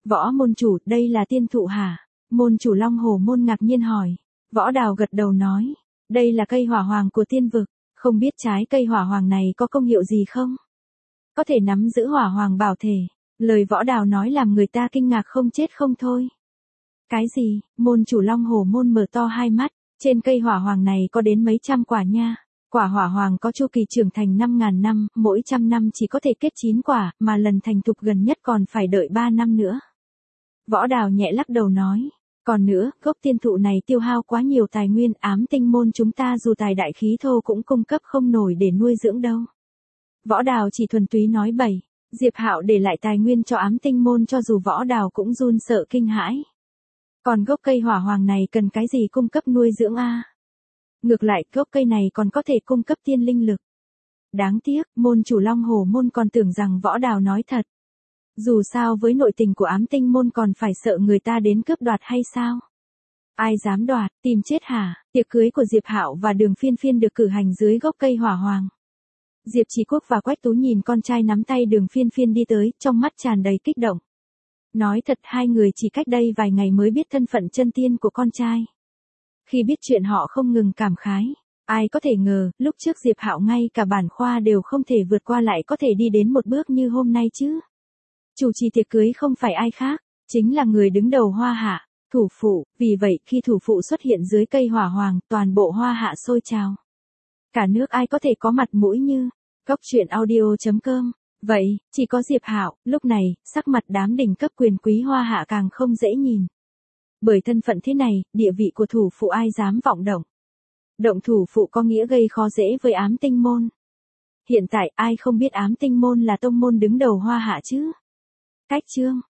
Võ môn chủ, đây là tiên thụ hả? Môn chủ Long Hổ môn ngạc nhiên hỏi. Võ Đào gật đầu nói, đây là cây hỏa hoàng của tiên vực, không biết trái cây hỏa hoàng này có công hiệu gì không? Có thể nắm giữ hỏa hoàng bảo thể. Lời Võ Đào nói làm người ta kinh ngạc không chết không thôi. Cái gì? Môn chủ Long Hổ môn mở to hai mắt, trên cây hỏa hoàng này có đến mấy trăm quả nha. Quả hỏa hoàng có chu kỳ trưởng thành 5.000 năm, mỗi trăm năm chỉ có thể kết 9 quả, mà lần thành thục gần nhất còn phải đợi 3 năm nữa. Võ Đào nhẹ lắc đầu nói, còn nữa, gốc tiên thụ này tiêu hao quá nhiều tài nguyên, Ám Tinh môn chúng ta dù tài đại khí thô cũng cung cấp không nổi để nuôi dưỡng đâu. Võ Đào chỉ thuần túy nói bậy, Diệp Hạo để lại tài nguyên cho Ám Tinh môn cho dù Võ Đào cũng run sợ kinh hãi. Còn gốc cây hỏa hoàng này cần cái gì cung cấp nuôi dưỡng a? Ngược lại, gốc cây này còn có thể cung cấp tiên linh lực. Đáng tiếc, môn chủ Long Hổ môn còn tưởng rằng Võ Đào nói thật. Dù sao với nội tình của Ám Tinh môn còn phải sợ người ta đến cướp đoạt hay sao? Ai dám đoạt, tìm chết hả? Tiệc cưới của Diệp Hạo và Đường Phiên Phiên được cử hành dưới gốc cây hỏa hoàng. Diệp Chỉ Quốc và Quách Tú nhìn con trai nắm tay Đường Phiên Phiên đi tới, trong mắt tràn đầy kích động. Nói thật hai người chỉ cách đây vài ngày mới biết thân phận chân tiên của con trai. Khi biết chuyện họ không ngừng cảm khái. Ai có thể ngờ, lúc trước Diệp Hạo ngay cả bản khoa đều không thể vượt qua lại có thể đi đến một bước như hôm nay chứ. Chủ trì tiệc cưới không phải ai khác, chính là người đứng đầu Hoa Hạ, thủ phụ, vì vậy khi thủ phụ xuất hiện dưới cây hỏa hoàng, toàn bộ Hoa Hạ sôi trào. Cả nước ai có thể có mặt mũi như, Cốc Truyện Audio.com. Vậy, chỉ có Diệp Hạo, lúc này, sắc mặt đám đỉnh cấp quyền quý Hoa Hạ càng không dễ nhìn. Bởi thân phận thế này, địa vị của thủ phụ ai dám vọng động. Động thủ phụ có nghĩa gây khó dễ với Ám Tinh môn. Hiện tại ai không biết Ám Tinh môn là tông môn đứng đầu Hoa Hạ chứ? Cách chương